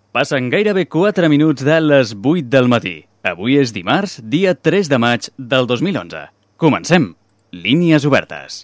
Passen gairebé 4 minuts de les 8 del matí. Avui és dimarts, dia 3 de maig del 2011. Comencem. Línies obertes.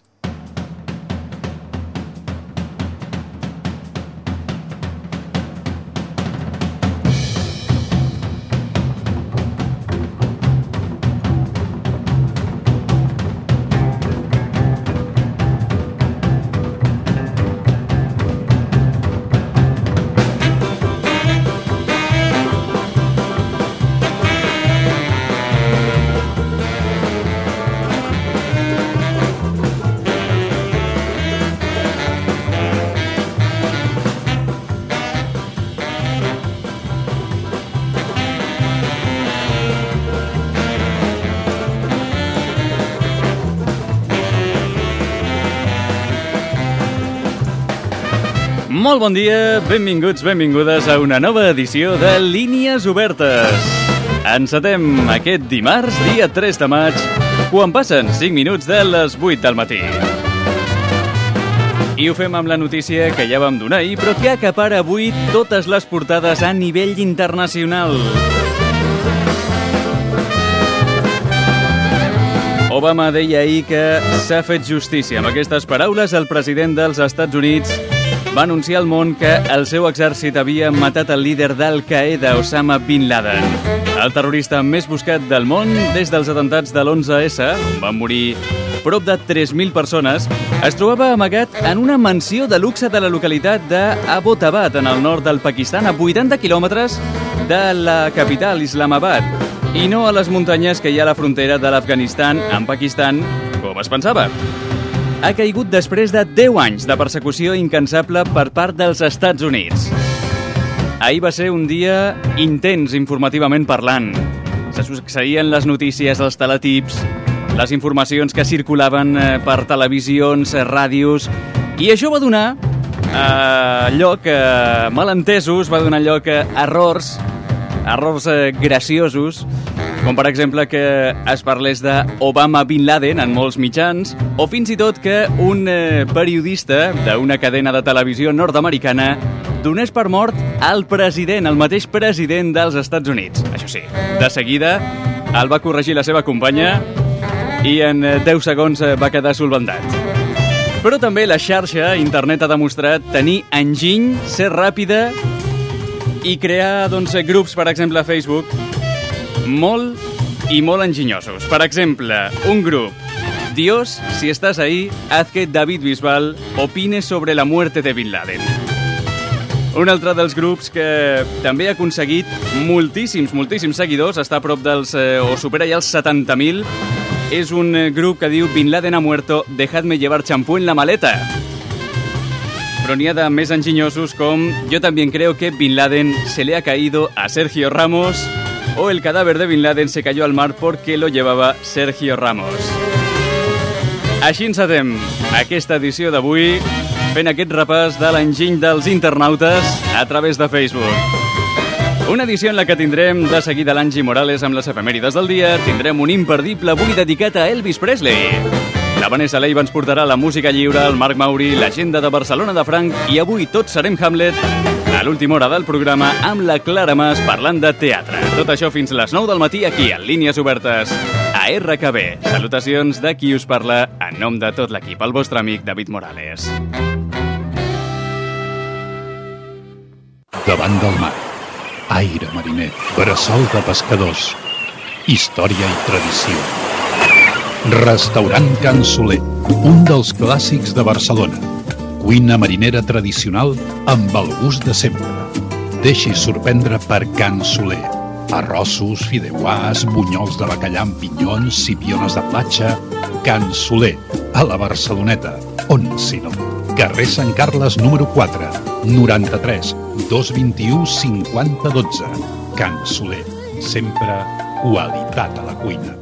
Molt bon dia, benvinguts, benvingudes a una nova edició de Línies Obertes. Encetem aquest dimarts, dia 3 de maig, quan passen 5 minuts de les 8 del matí. I ho fem amb la notícia que ja vam donar ahir, però que acapara avui totes les portades a nivell internacional. Obama deia ahir que s'ha fet justícia. Amb aquestes paraules, el president dels Estats Units va anunciar al món que el seu exèrcit havia matat el líder d'Al-Qaeda, Osama Bin Laden. El terrorista més buscat del món des dels atemptats de l'11S, on van morir prop de 3.000 persones, es trobava amagat en una mansió de luxe de la localitat d'Abbottabad, en el nord del Pakistan, a 80 quilòmetres de la capital, Islamabad, i no a les muntanyes que hi ha a la frontera de l'Afganistan amb Pakistan, com es pensava. Ha caigut després de 10 anys de persecució incansable per part dels Estats Units. Ahir va ser un dia intens informativament parlant. Se succeïen les notícies, els teletips, les informacions que circulaven per televisions, ràdios, i això va donar lloc a malentesos, va donar lloc a errors graciosos, com per exemple que es parlés d'Obama Bin Laden en molts mitjans, o fins i tot que un periodista d'una cadena de televisió nord-americana donés per mort al president, el mateix president dels Estats Units. Això sí, de seguida el va corregir la seva companya i en 10 segons va quedar solventat. Però també la xarxa, internet, ha demostrat tenir enginy, ser ràpida i crear grups, per exemple, a Facebook, molt enginyosos. Per exemple, un grup: Dios, si estás ahí, haz que David Bisbal opine sobre la muerte de Bin Laden. Un altre dels grups que també ha aconseguit moltíssims seguidors, està a prop dels, o supera ja els 70.000, és un grup que diu: Bin Laden ha muerto, dejadme llevar champú en la maleta. Però n'hi ha de més enginyosos com: yo también creo que Bin Laden se le ha caído a Sergio Ramos, o el cadáver de Bin Laden se cayó al mar porque lo llevaba Sergio Ramos. Així encetem aquesta edició d'avui, fent aquest repàs de l'enginy dels internautes a través de Facebook. Una edició en la que tindrem de seguida l'Angie Morales amb les efemèrides del dia, tindrem un imperdible avui dedicat a Elvis Presley. La Vanessa Leiva ens portarà la música lliure, el Marc Mauri, l'agenda de Barcelona de Franc, i avui tots serem Hamlet, a l'última hora del programa, amb la Clara Mas parlant de teatre. Tot això fins a les 9 del matí aquí, a Línies Obertes, a RKB. Salutacions de qui us parla en nom de tot l'equip, el vostre amic David Morales. Davant del mar, aire mariner, bressol de pescadors, història i tradició. Restaurant Can Soler, un dels clàssics de Barcelona. Cuina marinera tradicional amb el gust de sempre. Deixi's sorprendre per Can Soler. Arrossos, fideuàs, bunyols de bacallà amb pinyons, sipiones de platja. Can Soler, a la Barceloneta. On, si no? Carrer Sant Carles, número 4, 93 221 5012. Can Soler, sempre qualitat a la cuina.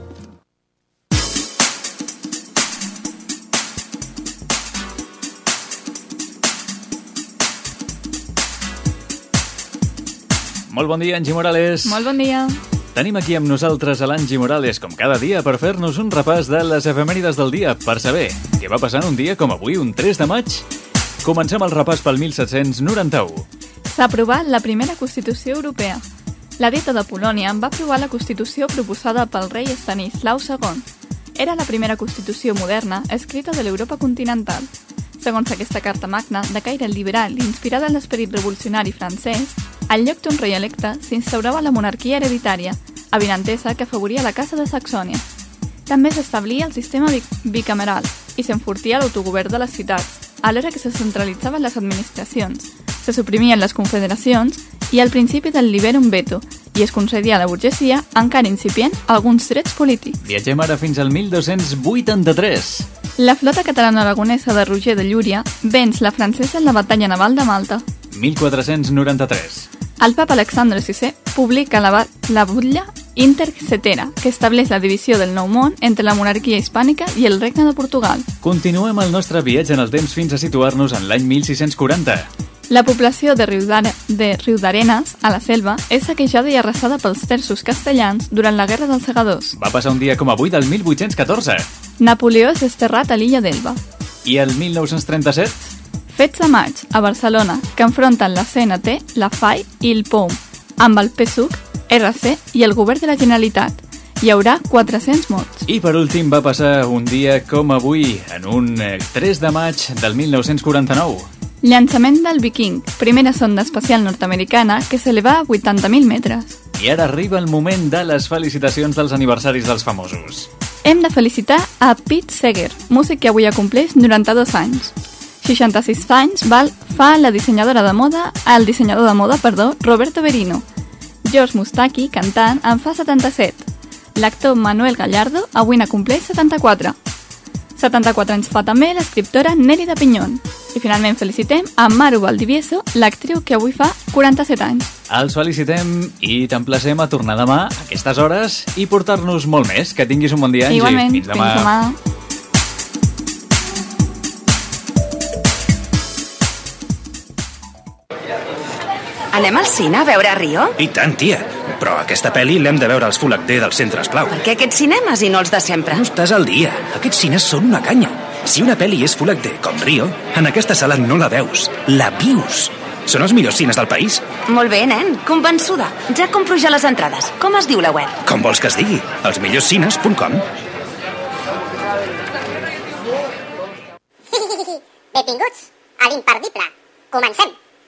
Molt bon dia, Angie Morales. Molt bon dia. Tenim aquí amb nosaltres a l'Angie Morales, com cada dia, per fer-nos un repàs de les efemèrides del dia, per saber què va passar un dia com avui, un 3 de maig. Comencem el repàs pel 1791. s'ha aprovat la primera Constitució Europea. La Dieta de Polònia va aprovar la Constitució proposada pel rei Estanislau II. Era la primera Constitució moderna escrita de l'Europa continental. Segons aquesta carta magna, de caire liberal i inspirada en l'esperit revolucionari francès, al lloc d'un rei electe s'instaurava la monarquia hereditària, avinentesa que afavoria la Casa de Saxònia. També s'establia el sistema bicameral i s'enfortia l'autogovern de les ciutats, alhora que se centralitzaven les administracions, se suprimien les confederacions i al principi del liberum veto, i es concedia a la burgesia, encara incipient, alguns drets polítics. Viatgem ara fins al 1283. La flota catalana-aragonesa de Roger de Llúria venç la francesa en la batalla naval de Malta. 1493. El papa Alexandre VI publica la butlla Inter Cetera, que estableix la divisió del Nou Món entre la monarquia hispànica i el regne de Portugal. Continuem el nostre viatge en el temps fins a situar-nos en l'any 1640. La població de Riudarenes, a la Selva, és saquejada i arrasada pels terços castellans durant la Guerra dels Segadors. Va passar un dia com avui del 1814. Napoleó és desterrat a l'illa d'Elba. I el 1937? Fets de maig, a Barcelona, que enfronten la CNT, la FAI i el POUM, amb el PSUC, RC i el govern de la Generalitat. Hi haurà 400 morts. I per últim va passar un dia com avui, en un 3 de maig del 1949. Llançament del Viking, primera sonda espacial nord-americana que s'eleva a 80.000 metres. I ara arriba el moment de les felicitacions dels aniversaris dels famosos. Hem de felicitar a Pete Seeger, músic que avui compleix 92 anys. 66 anys fa el dissenyador de moda, Roberto Berino. George Mustaki, cantant, en fa 77. L'actor Manuel Gallardo avui n'acompleix 74. 74 anys fa també l'escriptora Nelly de Piñón. I finalment felicitem a Maru Valdivieso, l'actriu que avui fa 47 anys. Els felicitem i t'emplacem a tornar demà a aquestes hores i portar-nos molt més. Que tinguis un bon dia, Angie. Igualment, fins demà. Anem al cine a veure Rio? I tant, tia. Però aquesta pel·li l'hem de veure als Full HD del Centre Esclau. Per què aquests cinemes i no els de sempre? No estàs al dia. Aquests cines són una canya. Si una pel·li és Full HD, com Rio, en aquesta sala no la veus, la vius. Són els millors cines del país. Molt bé, nen. Convençuda. Ja compro ja les entrades. Com es diu la web? Com vols que es digui? elsmillorscines.com. Benvinguts a l'imperdible. Comencem.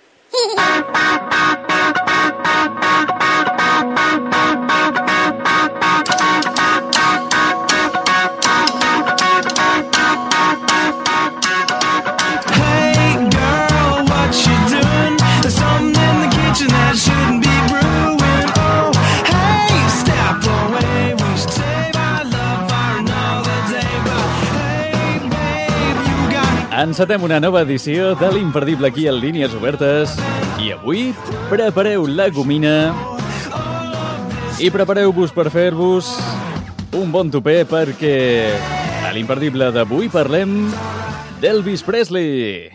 Encetem una nova edició de l'imperdible aquí en Línies Obertes i avui prepareu la gomina i prepareu-vos per fer-vos un bon tupè perquè a l'imperdible d'avui parlem d'Elvis Presley.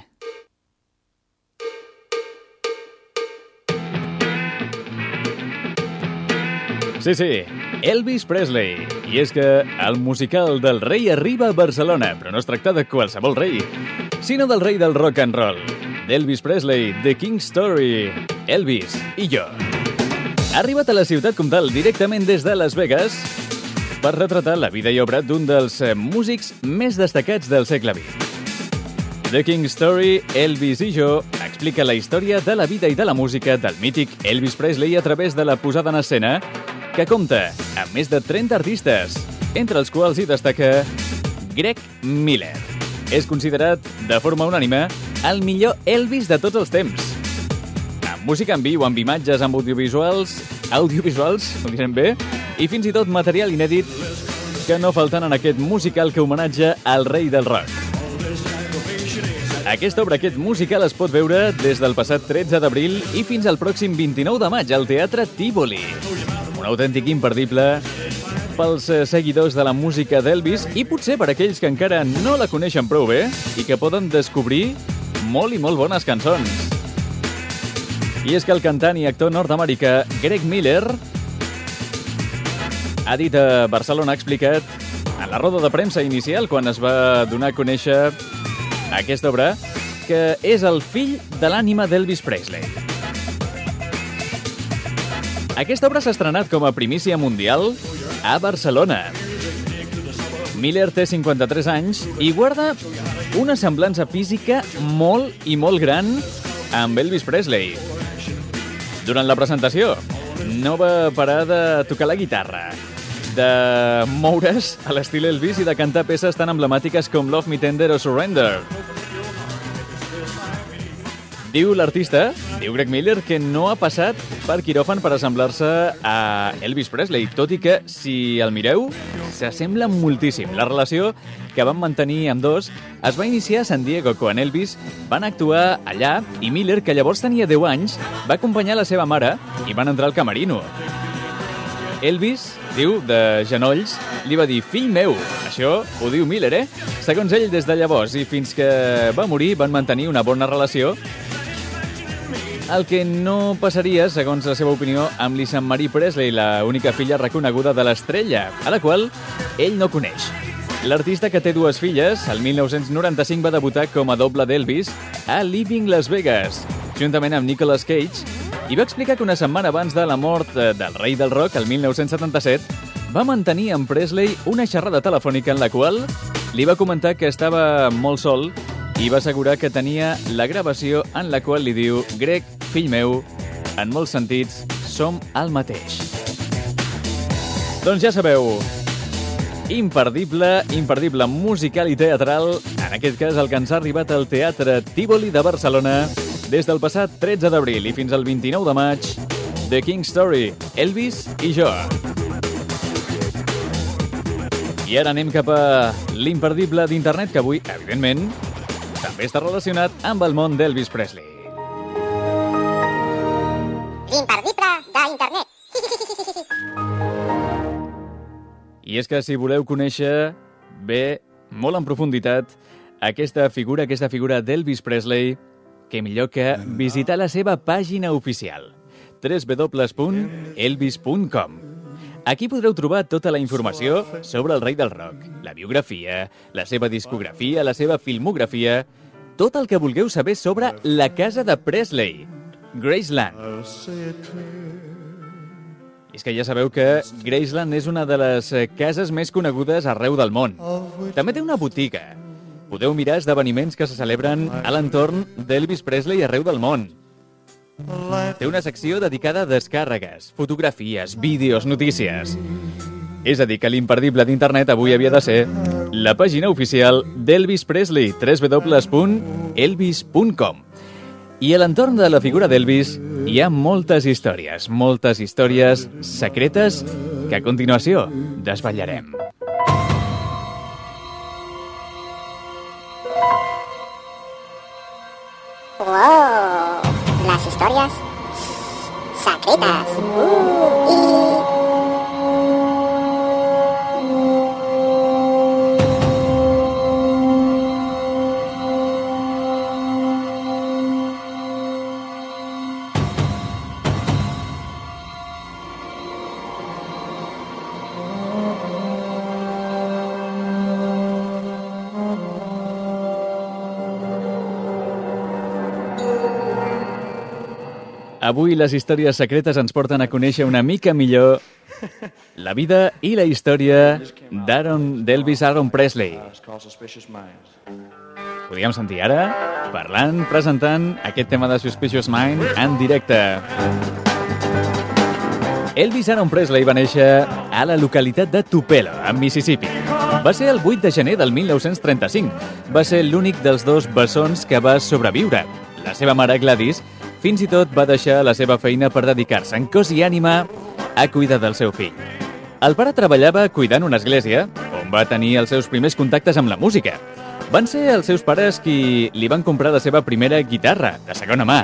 Sí, Elvis Presley. I és que el musical del rei arriba a Barcelona, però no es tracta de qualsevol rei, sinó del rei del rock and roll, d'Elvis Presley, The King's Story, Elvis i jo. Ha arribat a la ciutat comtal directament des de Las Vegas per retratar la vida i obra d'un dels músics més destacats del segle XX. The King's Story, Elvis i jo, explica la història de la vida i de la música del mític Elvis Presley a través de la posada en escena que compta amb més de 30 artistes, entre els quals hi destaca Greg Miller. És considerat, de forma unànime, el millor Elvis de tots els temps. Amb música en viu, amb imatges, amb audiovisuals, ho direm bé, i fins i tot material inèdit que no falten en aquest musical que homenatja al rei del rock. Aquesta obra, aquest musical, es pot veure des del passat 13 d'abril i fins al pròxim 29 de maig al Teatre Tívoli. Un autèntic imperdible pels seguidors de la música d'Elvis i potser per aquells que encara no la coneixen prou bé i que poden descobrir molt i molt bones cançons. I és que el cantant i actor nord-americà Greg Miller ha dit a Barcelona, ha explicat en la roda de premsa inicial quan es va donar a conèixer aquesta obra, que és el fill de l'ànima d'Elvis Presley. Aquesta obra s'ha estrenat com a primícia mundial a Barcelona. Miller té 53 anys i guarda una semblança física molt i molt gran amb Elvis Presley. Durant la presentació no va parar de tocar la guitarra, de moure's a l'estil Elvis i de cantar peces tan emblemàtiques com Love Me Tender o Surrender. Diu l'artista, diu Greg Miller, que no ha passat per quiròfan per assemblar-se a Elvis Presley, tot i que, si el mireu, s'assembla moltíssim. La relació que van mantenir amb dos es va iniciar a San Diego, quan Elvis van actuar allà i Miller, que llavors tenia 10 anys, va acompanyar la seva mare i van entrar al camerino. Elvis, diu, de genolls, li va dir: fill meu. Això ho diu Miller, Segons ell, des de llavors i fins que va morir, van mantenir una bona relació. El que no passaria, segons la seva opinió, amb Lisa Marie Presley, la única filla reconeguda de l'estrella, a la qual ell no coneix. L'artista, que té 2 filles, el 1995 va debutar com a doble d'Elvis a Living Las Vegas, juntament amb Nicolas Cage, i va explicar que una setmana abans de la mort del rei del rock, el 1977, va mantenir amb Presley una xerrada telefònica en la qual li va comentar que estava molt sol i va assegurar que tenia la gravació en la qual li diu: Greg, fill meu, en molts sentits som el mateix. Doncs ja sabeu, imperdible musical i teatral, en aquest cas el que ens ha arribat al Teatre Tívoli de Barcelona des del passat 13 d'abril i fins al 29 de maig, The King Story, Elvis i jo. I ara anem cap a l'imperdible d'internet, que avui, evidentment, també està relacionat amb el món d'Elvis Presley. L'imperdible d'internet. I és que si voleu conèixer bé, molt en profunditat, aquesta figura d'Elvis Presley, que millor que visitar la seva pàgina oficial, www.elvis.com. Aquí podreu trobar tota la informació sobre el rei del rock, la biografia, la seva discografia, la seva filmografia, tot el que vulgueu saber sobre la casa de Presley, Graceland. I és que ja sabeu que Graceland és una de les cases més conegudes arreu del món. També té una botiga. Podeu mirar esdeveniments que se celebren a l'entorn d'Elvis Presley arreu del món. Té una secció dedicada a descàrregues, fotografies, vídeos, notícies. És a dir, que l'imperdible d'internet avui havia de ser la pàgina oficial d'Elvis Presley, www.elvis.com. I a l'entorn de la figura d'Elvis hi ha moltes històries secretes que a continuació desvetllarem. Wow! Les històries secretes. Avui les històries secretes ens porten a conèixer una mica millor la vida i la història d'Elvis Aaron Presley. Podríem sentir ara presentant aquest tema de Suspicious Mind en directe. Elvis Aaron Presley va néixer a la localitat de Tupelo, a Mississippi. Va ser el 8 de gener del 1935. Va ser l'únic dels 2 bessons que va sobreviure. La seva mare, Gladys, fins i tot va deixar la seva feina per dedicar-se en cos i ànima a cuidar del seu fill. El pare treballava cuidant una església, on va tenir els seus primers contactes amb la música. Van ser els seus pares qui li van comprar la seva primera guitarra, de segona mà.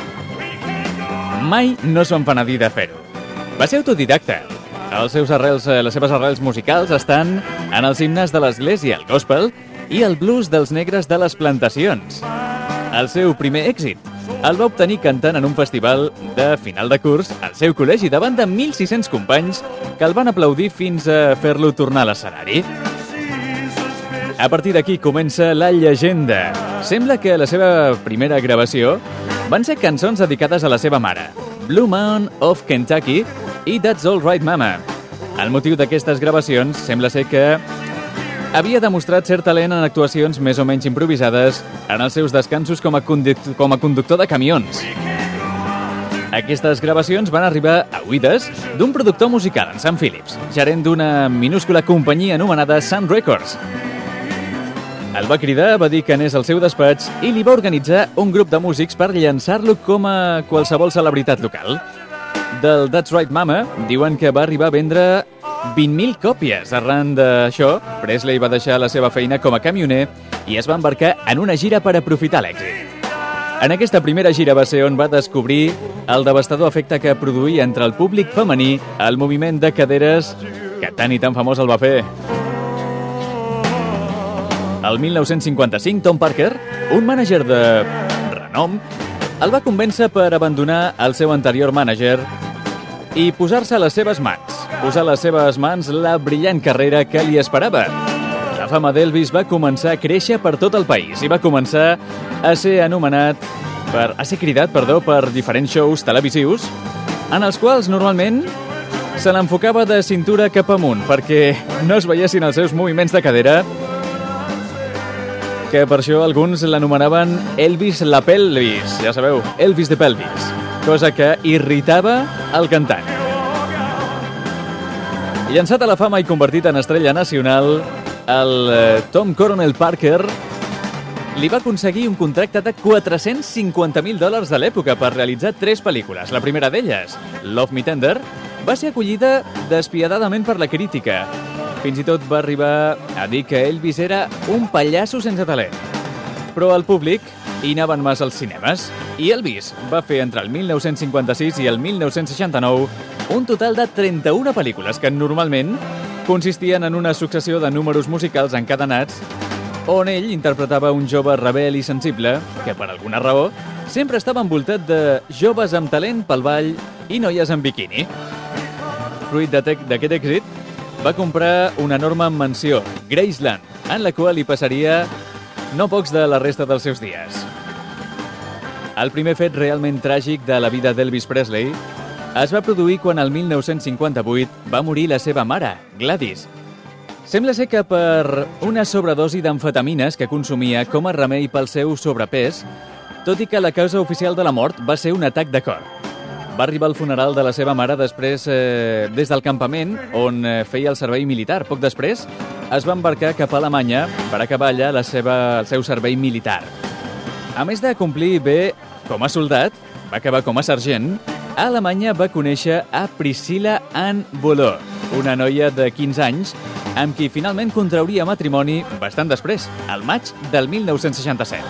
Mai no es van penedir de fer-ho. Va ser autodidacta. Les seves arrels musicals estan en els himnes de l'església, el gospel i el blues dels negres de les plantacions. El seu primer èxit el va obtenir cantant en un festival de final de curs al seu col·legi davant de 1.600 companys que el van aplaudir fins a fer-lo tornar a l'escenari. A partir d'aquí comença la llegenda. Sembla que la seva primera gravació van ser cançons dedicades a la seva mare, Blue Mountain of Kentucky i That's All Right Mama. El motiu d'aquestes gravacions sembla ser que havia demostrat cert talent en actuacions més o menys improvisades en els seus descansos com a conductor de camions. Aquestes gravacions van arribar a oïdes d'un productor musical, en Sam Phillips, gerent d'una minúscula companyia anomenada Sun Records. El va cridar, va dir que anés al seu despatx i li va organitzar un grup de músics per llançar-lo com a qualsevol celebritat local. Del That's Right Mama diuen que va arribar a vendre 20.000 còpies. Arran d'això, Presley va deixar la seva feina com a camioner i es va embarcar en una gira per aprofitar l'èxit. En aquesta primera gira va ser on va descobrir el devastador efecte que produïa entre el públic femení el moviment de caderes que tant i tan famós el va fer. El 1955, Tom Parker, un mànager de renom, el va convèncer per abandonar el seu anterior mànager i posar-se a les seves mans la brillant carrera que li esperava. La fama d'Elvis va començar a créixer per tot el país i va començar a ser cridat per diferents shows televisius en els quals normalment se l'enfocava de cintura cap amunt perquè no es veiessin els seus moviments de cadera, que per això alguns l'anomenaven Elvis la pelvis, ja sabeu, Elvis de pelvis, cosa que irritava el cantant. Llançat a la fama i convertit en estrella nacional, el Tom Coronel Parker li va aconseguir un contracte de $450.000 de l'època per realitzar 3 pel·lícules. La primera d'elles, Love Me Tender, va ser acollida despiadadament per la crítica. Fins i tot va arribar a dir que Elvis era un pallasso sense talent. Però el públic hi anaven massa als cinemes i Elvis va fer entre el 1956 i el 1969 un total de 31 pel·lícules que normalment consistien en una successió de números musicals encadenats on ell interpretava un jove rebel i sensible que, per alguna raó, sempre estava envoltat de joves amb talent pel ball i noies en biquini. Fruit d'aquest èxit, va comprar una enorme mansió, Graceland, en la qual hi passaria no pocs de la resta dels seus dies. El primer fet realment tràgic de la vida d'Elvis Presley es va produir quan el 1958 va morir la seva mare, Gladys. Sembla ser que per una sobredosi d'amfetamines que consumia com a remei pel seu sobrepès, tot i que la causa oficial de la mort va ser un atac de cor. Va arribar al funeral de la seva mare després des del campament on feia el servei militar. Poc després es va embarcar cap a Alemanya per acabar allà el seu servei militar. A més de complir bé com a soldat, va acabar com a sergent, a Alemanya va conèixer a Priscilla Ann Boulot, una noia de 15 anys amb qui finalment contrauria matrimoni bastant després, al maig del 1967.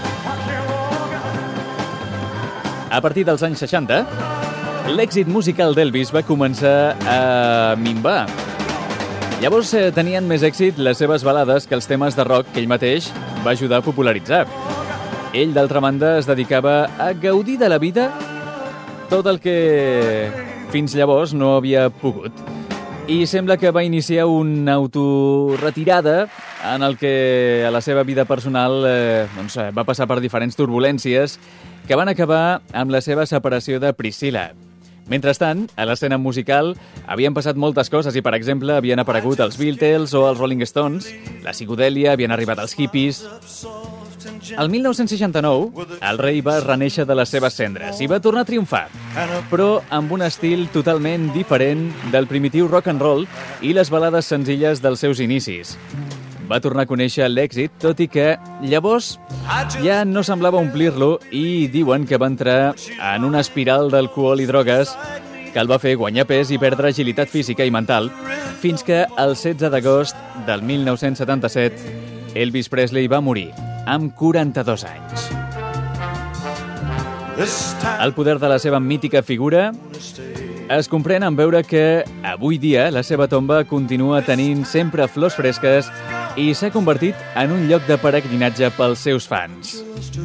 A partir dels anys 60, l'èxit musical d'Elvis va començar a minvar. Llavors tenien més èxit les seves balades que els temes de rock que ell mateix va ajudar a popularitzar. Ell, d'altra banda, es dedicava a gaudir de la vida tot el que fins llavors no havia pogut. I sembla que va iniciar una autoretirada en el que a la seva vida personal va passar per diferents turbulències que van acabar amb la seva separació de Priscilla. Mentrestant, a l'escena musical havien passat moltes coses i, per exemple, havien aparegut els Beatles o els Rolling Stones, la psicodèlia, havien arribat els hippies. El 1969, el rei va renéixer de les seves cendres i va tornar a triomfar, però amb un estil totalment diferent del primitiu rock and roll i les balades senzilles dels seus inicis. Va tornar a conèixer l'èxit, tot i que llavors ja no semblava omplir-lo i diuen que va entrar en una espiral d'alcohol i drogues que el va fer guanyar pes i perdre agilitat física i mental, fins que el 16 d'agost del 1977 Elvis Presley va morir amb 42 anys. El poder de la seva mítica figura es comprèn en veure que avui dia la seva tomba continua tenint sempre flors fresques i s'ha convertit en un lloc de peregrinatge pels seus fans.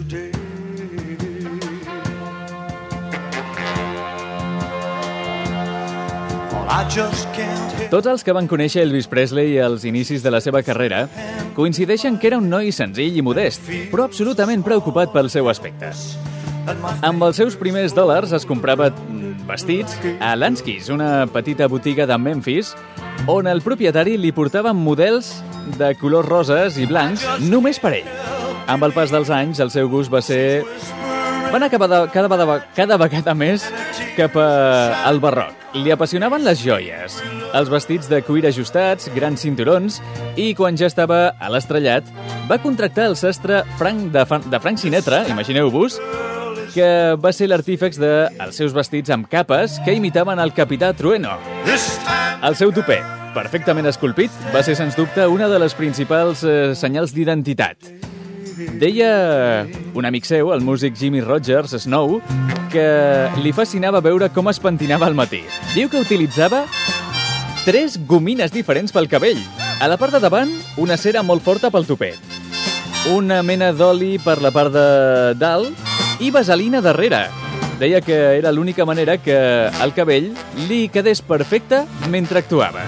Tots els que van conèixer Elvis Presley als inicis de la seva carrera coincideixen que era un noi senzill i modest, però absolutament preocupat pel seu aspecte. Amb els seus primers dòlars es comprava vestits a Lansky's, una petita botiga de Memphis, on el propietari li portava models de colors roses i blancs només per ell. Amb el pas dels anys, el seu gust va anar cada vegada més cap al barroc. Li apassionaven les joies, els vestits de cuir ajustats, grans cinturons, i quan ja estava a l'estrellat, va contractar el sastre de Frank Sinatra, imagineu-vos, que va ser l'artífex dels seus vestits amb capes que imitaven el Capità Trueno. El seu tupè, perfectament esculpit, va ser, sens dubte, una de les principals senyals d'identitat. Deia un amic seu, el músic Jimmy Rogers Snow, que li fascinava veure com es pentinava al matí. Diu que utilitzava 3 gomines diferents pel cabell. A la part de davant, una cera molt forta pel tupet, una mena d'oli per la part de dalt i vaselina darrere. Deia que era l'única manera que el cabell li quedés perfecte mentre actuava.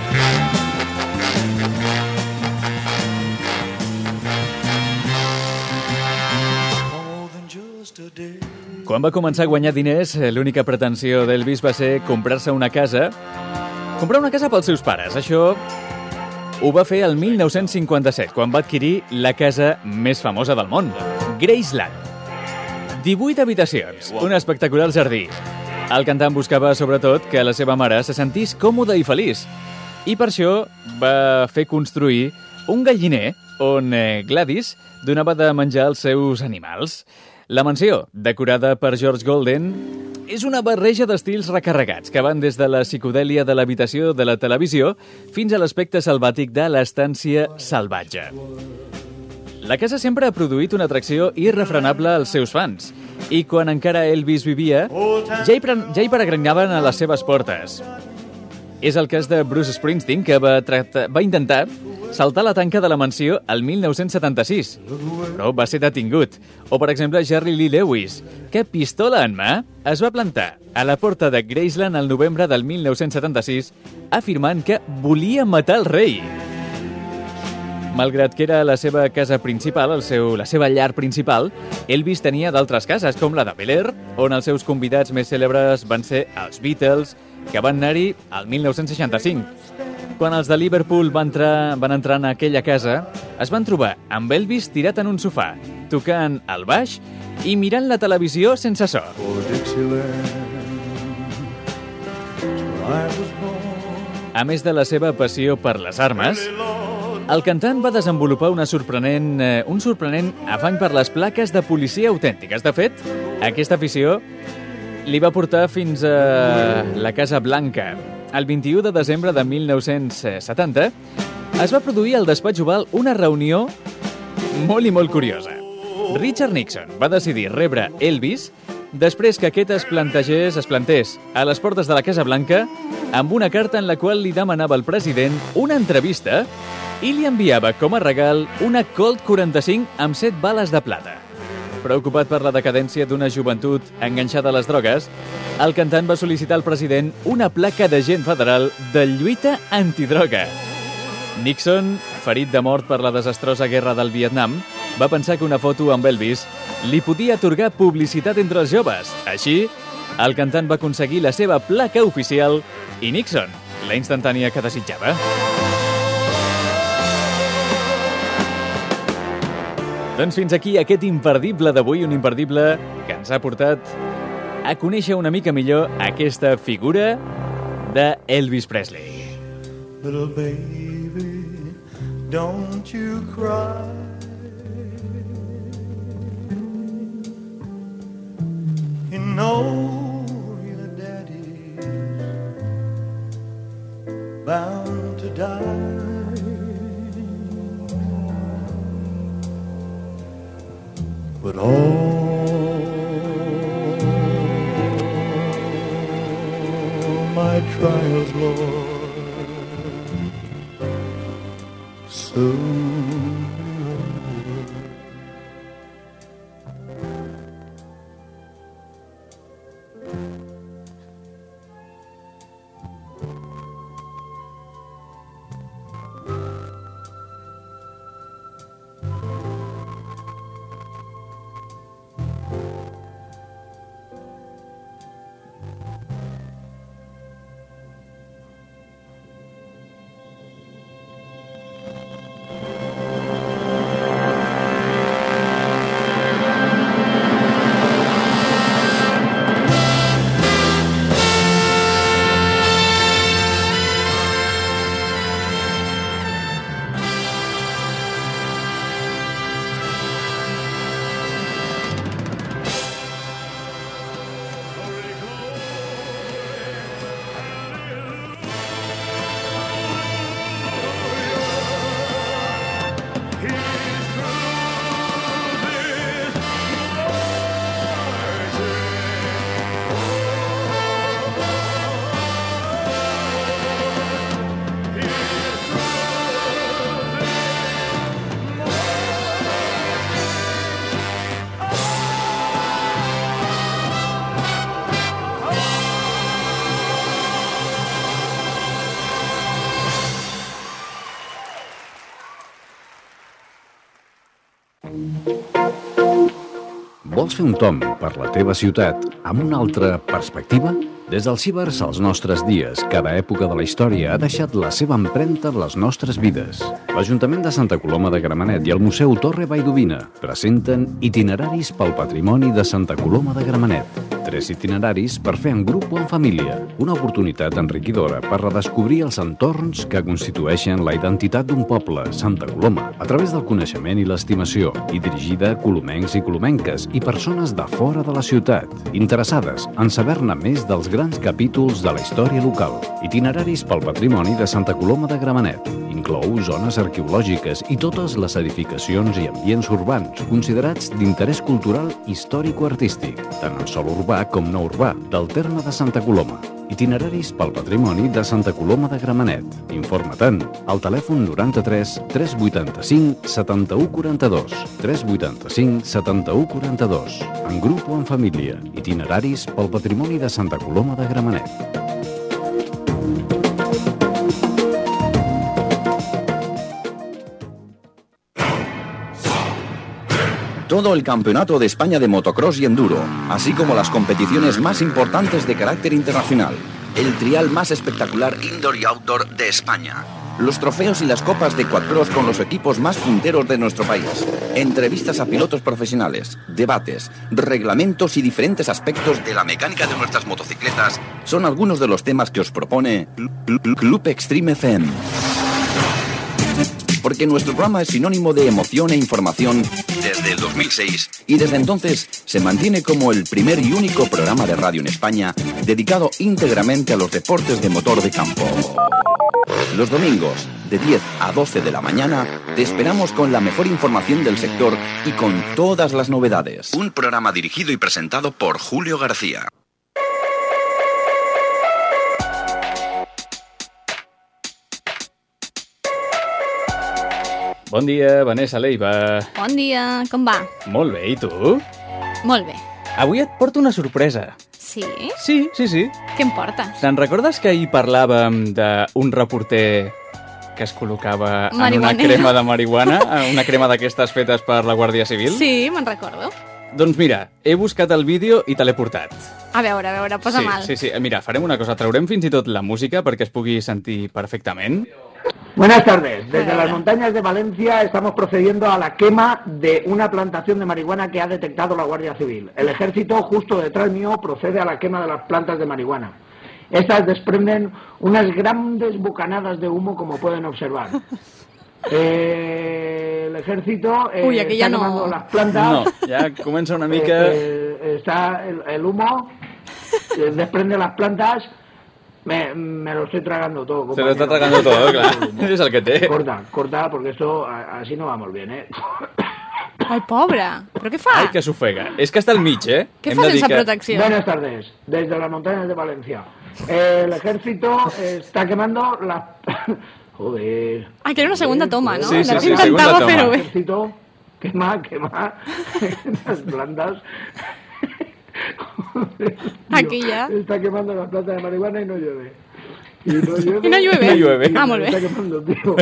Quan va començar a guanyar diners, l'única pretensió d'Elvis va ser comprar una casa pels seus pares. Això ho va fer el 1957, quan va adquirir la casa més famosa del món, Graceland. 18 habitacions, un espectacular jardí. El cantant buscava, sobretot, que la seva mare se sentís còmoda i feliç. I per això va fer construir un galliner on Gladys donava de menjar als seus animals. La mansió, decorada per George Golden, és una barreja d'estils recarregats que van des de la psicodèlia de l'habitació de la televisió fins a l'aspecte salvàtic de l'estància salvatge. La casa sempre ha produït una atracció irrefrenable als seus fans i quan encara Elvis vivia, ja hi peregrinaven a les seves portes. És el cas de Bruce Springsteen, que va intentar saltar la tanca de la mansió el 1976, però va ser detingut. O, per exemple, Jerry Lee Lewis, que, pistola en mà, es va plantar a la porta de Graceland el novembre del 1976, afirmant que volia matar el rei. Malgrat que era la seva casa principal, la seva llar principal, Elvis tenia d'altres cases, com la de Bel Air, on els seus convidats més cèlebres van ser els Beatles, que van anar-hi el 1965. Quan els de Liverpool van entrar en aquella casa, es van trobar amb Elvis tirat en un sofà, tocant el baix i mirant la televisió sense so. A més de la seva passió per les armes, el cantant va desenvolupar un sorprenent afany per les plaques de policia autèntiques. De fet, aquesta afició li va portar fins a la Casa Blanca. El 21 de desembre de 1970 es va produir al Despatx Oval una reunió molt i molt curiosa. Richard Nixon va decidir rebre Elvis després que aquest es plantés a les portes de la Casa Blanca amb una carta en la qual li demanava al president una entrevista i li enviava com a regal una Colt 45 amb 7 bales de plata. Preocupat per la decadència d'una joventut enganxada a les drogues, el cantant va sol·licitar al president una placa d'agent federal de lluita antidroga. Nixon, ferit de mort per la desastrosa guerra del Vietnam, va pensar que una foto amb Elvis li podia atorgar publicitat entre els joves. Així, el cantant va aconseguir la seva placa oficial i Nixon, la instantània que desitjava. Doncs fins aquí aquest imperdible d'avui, un imperdible que ens ha portat a conèixer una mica millor aquesta figura d'Elvis Presley. Little baby, don't you cry. You know your daddy's bound to die. But all my trials, Lord, soon be over. Vols fer un tomb per la teva ciutat amb una altra perspectiva? Des dels cibers als nostres dies, cada època de la història ha deixat la seva empremta en les nostres vides. L'Ajuntament de Santa Coloma de Gramenet i el Museu Torre Valldomina presenten Itineraris pel Patrimoni de Santa Coloma de Gramenet. 3 itineraris per fer en grup o en família. Una oportunitat enriquidora per redescobrir els entorns que constitueixen la identitat d'un poble, Santa Coloma, a través del coneixement i l'estimació, i dirigida a colomencs i colomenques i persones de fora de la ciutat, interessades en saber-ne més dels grans capítols de la història local. Itineraris pel Patrimoni de Santa Coloma de Gramenet. Inclou zones arqueològiques i totes les edificacions i ambients urbans considerats d'interès cultural, històric o artístic, tant en sòl urbà com no urbà, del terme de Santa Coloma. Itineraris pel Patrimoni de Santa Coloma de Gramenet. Informa-te'n al telèfon 93 385 71 42, 385 71 42, en grup o en família. Itineraris pel Patrimoni de Santa Coloma de Gramenet. Todo el Campeonato de España de Motocross y Enduro, así como las competiciones más importantes de carácter internacional. El trial más espectacular indoor y outdoor de España. Los trofeos y las copas de quadcross con los equipos más punteros de nuestro país. Entrevistas a pilotos profesionales, debates, reglamentos y diferentes aspectos de la mecánica de nuestras motocicletas son algunos de los temas que os propone Club Extreme FM. Porque nuestro programa es sinónimo de emoción e información desde el 2006 y desde entonces se mantiene como el primer y único programa de radio en España dedicado íntegramente a los deportes de motor de campo. Los domingos, de 10 a 12 de la mañana, te esperamos con la mejor información del sector y con todas las novedades. Un programa dirigido y presentado por Julio García. Bon dia, Vanessa Leiva. Bon dia, com va? Molt bé, i tu? Molt bé. Avui et porto una sorpresa. Sí? Sí. Què em portes? Te'n recordes que ahir parlàvem d'un reporter que es col·locava en una crema de marihuana, una crema d'aquestes fetes per la Guàrdia Civil? Sí, me'n recordo. Doncs mira, he buscat el vídeo i te l'he portat. A veure, posa mal. Sí, mira, farem una cosa, traurem fins i tot la música perquè es pugui sentir perfectament. Buenas tardes. Desde las montañas de Valencia estamos procediendo a la quema de una plantación de marihuana que ha detectado la Guardia Civil. El ejército, justo detrás mío, procede a la quema de las plantas de marihuana. Estas desprenden unas grandes bucanadas de humo, como pueden observar. El ejército está quemando las plantas. No, ya comença una mica... Está el humo, desprende las plantas... Me lo estoy tragando todo. Se lo está tragando todo, claro. Es el que té. Corta, porque esto así no vamos bien, ¿eh? Ai, pobre, però què fa? Ai, que s'ofega. És que està al mig, ¿eh? Què fa sense protecció? Buenas tardes, desde las montañas de Valencia. El ejército está quemando las... Joder... Ah, que era una segunda toma, ¿no? Sí, segunda toma. El ejército quema las plantas... Aquí ya. Está quemando la planta de marihuana y no llueve. ¿Y no llueve? Ah, molt bé. Está quemando, tío.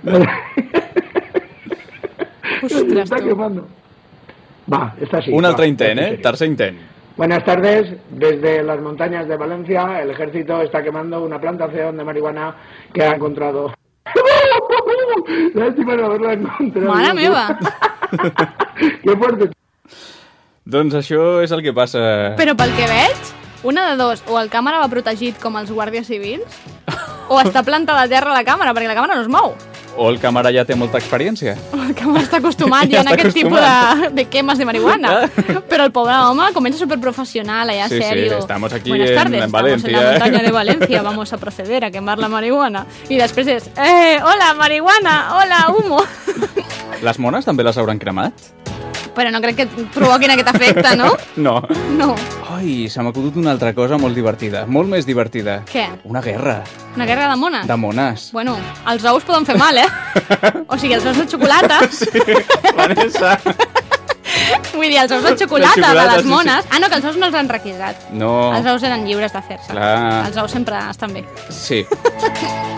Ostres, está quemando. Va, está así. Un altre intent, ¿eh? Tercer intent. Buenas tardes. Desde las montañas de Valencia, el ejército está quemando una plantación de marihuana que ha encontrado. Lástima no haberla encontrado. Mare meva. Qué fuerte. Doncs això és el que passa... Però pel que veig, una de dos, o el càmera va protegit com els guàrdies civils, o està plantada a terra la càmera, perquè la càmera no es mou. O el càmera ja té molta experiència. O el càmera està acostumat ja en aquest tipus de quemes de marihuana. Però el pobre home comença superprofessional, allà, sí, serio. Sí, estamos aquí Buenas tardes, en Valencia. Estamos en la montaña de Valencia, vamos a proceder a quemar la marihuana. I després és, hola, marihuana, hola, humo. Les mones també les hauran cremat? Però no crec que provoquin aquest efecte, no? No. No. Ai, se m'ha acudit una altra cosa molt divertida, molt més divertida. Què? Una guerra. Una guerra de mones? De mones. Bueno, els ous poden fer mal, O sigui, els ous de xocolata... Sí, Vanessa. Vull dir, els ous de xocolata de les mones... Ah, no, que els ous no els han requisat. No. Els ous eren lliures de fer-se. Clar. Els ous sempre estan bé. Sí.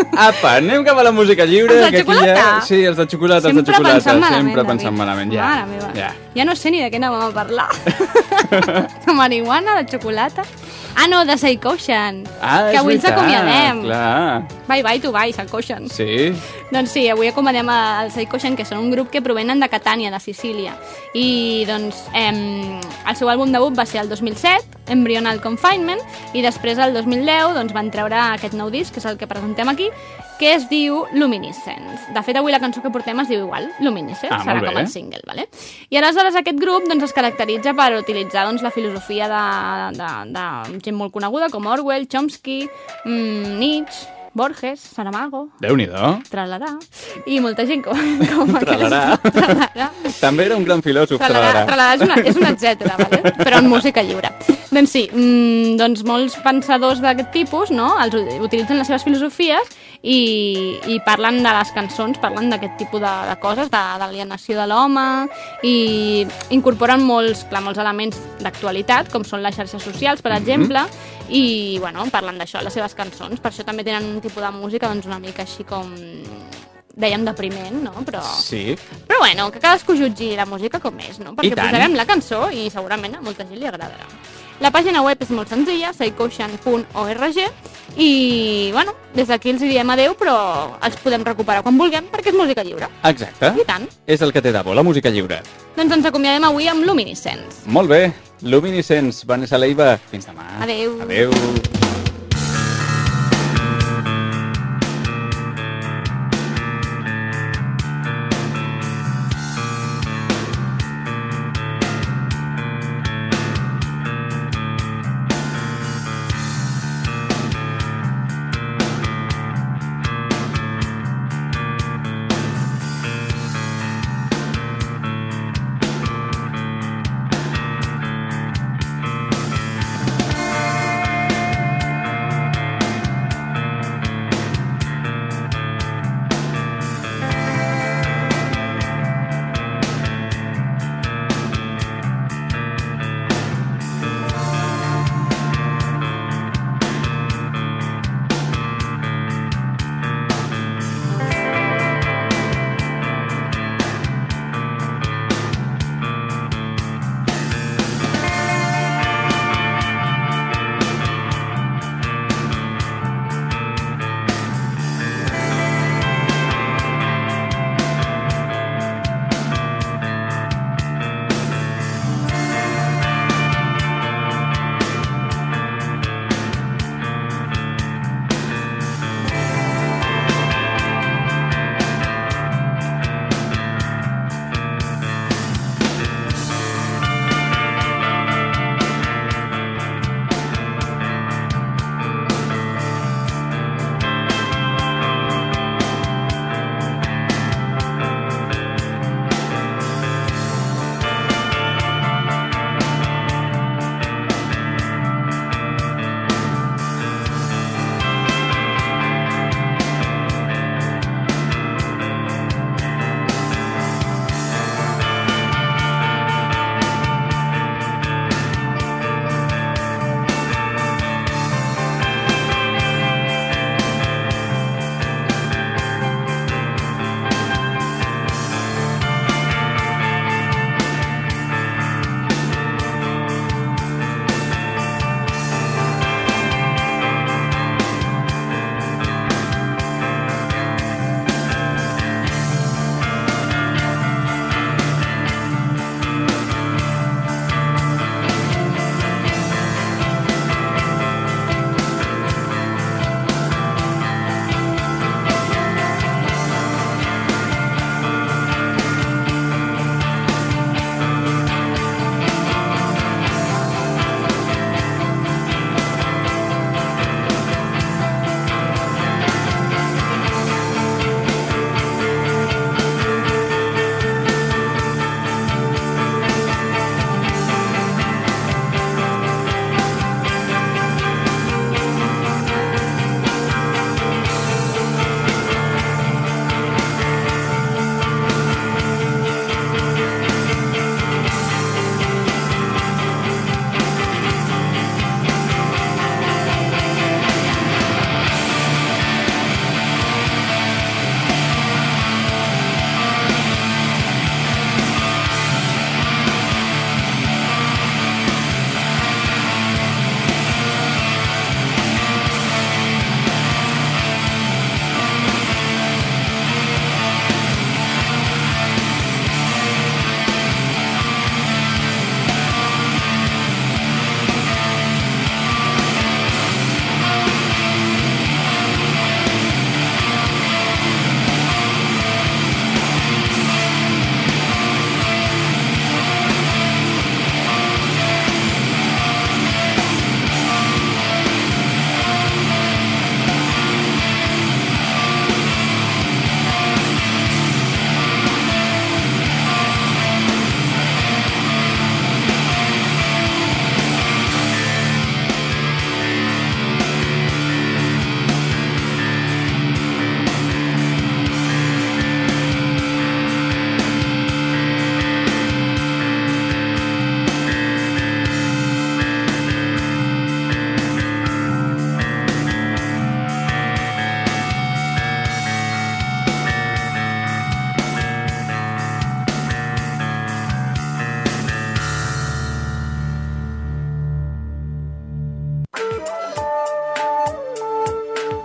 Apa, anem cap a la música lliure. Els de xocolata? Sí, els de xocolata, Sempre pensant malament. Mare meva. Ja no sé ni de què anàvem a parlar. De marihuana, de xocolata... Ah, no, de Seikoshan. Que avui ens acomiadem. Clar. Bye, tu bye, Seikoshan. Sí. Doncs sí, avui acomiadem el Seikoshan, que són un grup que provenen de Catània, de Sicília. I, doncs, el seu àlbum debut va ser el 2007, Embryonal Confinement, i després, el 2010, doncs, van treure aquest nou disc, que és el que presentem aquí, que es diu Luminescence. De fet, avui la cançó que portem es diu igual, Luminescence, serà com el single, vale? I aleshores aquest grup doncs, es caracteritza per utilitzar doncs, la filosofia de gent molt coneguda com Orwell, Chomsky, Nietzsche, Borges, Saramago... Déu-n'hi-do. Tralarà. I molta gent com Tralarà. També era un gran filòsof, Tralarà. Tralarà és un etcètera, vale? Però en música lliure. Doncs sí, doncs molts pensadors d'aquest tipus, no?, utilitzen les seves filosofies i parlen de les cançons, parlen d'aquest tipus de coses, d'alienació de l'home, i incorporen molts elements d'actualitat, com són les xarxes socials, per exemple, i, bueno, parlen d'això, les seves cançons. Per això també tenen un tipus de música, doncs, una mica així com... dèiem depriment, no? Però... Sí. Però bueno, que cadascú jutgi la música com és, no? Perquè posarem la cançó i segurament a molta gent li agradarà. La pàgina web és molt senzilla, seikoshan.org, i, bueno, des d'aquí els diem adeu, però els podem recuperar quan vulguem, perquè és música lliure. Exacte. I tant. És el que té de bo, la música lliure. Doncs ens acomiadem avui amb Luminescence. Molt bé. Luminescence, Vanessa Leiva. Fins demà. Adeu. Adeu.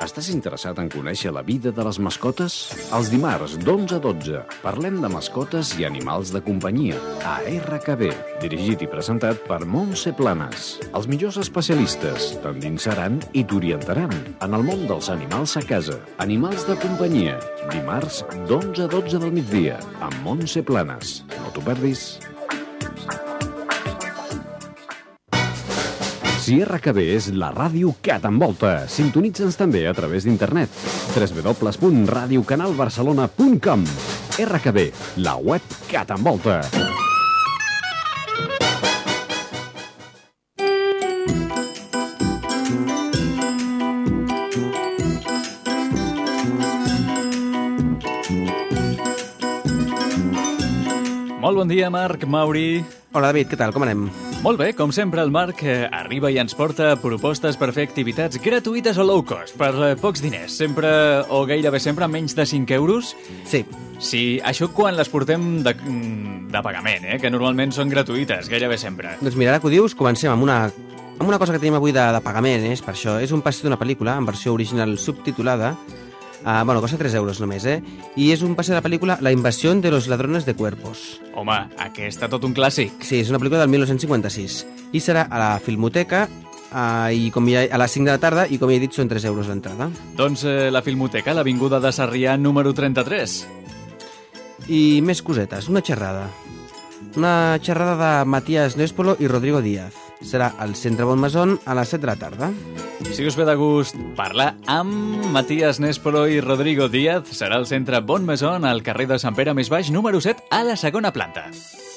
Estàs interessat en conèixer la vida de les mascotes? Els dimarts d'11 a 12 parlem de mascotes i animals de companyia a RKB, dirigit i presentat per Montse Planas. Els millors especialistes t'endinsaran i t'orientaran en el món dels animals a casa. Animals de companyia, dimarts d'11 a 12 del migdia amb Montse Planas. No t'ho perdis. Si RKB és la ràdio que t'envolta, sintonitza'ns també a través d'internet. www.radiocanalbarcelona.com. RKB, la web que t'envolta. Molt bon dia, Marc, Mauri. Hola, David, què tal? Com anem? Molt bé, com sempre, el Marc arriba i ens porta propostes per fer activitats gratuïtes o low cost, per pocs diners, sempre o gairebé sempre menys de 5 euros. Sí. Sí, això quan les portem de pagament, que normalment són gratuïtes, gairebé sempre. Doncs mira, ara que ho dius, comencem amb una cosa que tenim avui de pagament, és per això. És un passi d'una pel·lícula en versió original subtitulada. Costa 3 euros només, I és un passe de la pel·lícula La invasió de los ladrones de cuerpos. Home, aquesta tot un clàssic. Sí, és una pel·lícula del 1956. I serà a la Filmoteca a les 5 de la tarda i, com ja he dit, són 3 euros l'entrada. Doncs la Filmoteca, a l'Avinguda de Sarrià, número 33. I més cosetes, una xerrada. Una xerrada de Matías Nespolo i Rodrigo Díaz. Serà al Centre Bonmaison a les 7 de la tarda. Si us ve de gust parlar amb Matías Nespolo i Rodrigo Díaz, serà al Centre Bonmaison, al carrer de Sant Pere més baix, número 7, a la segona planta.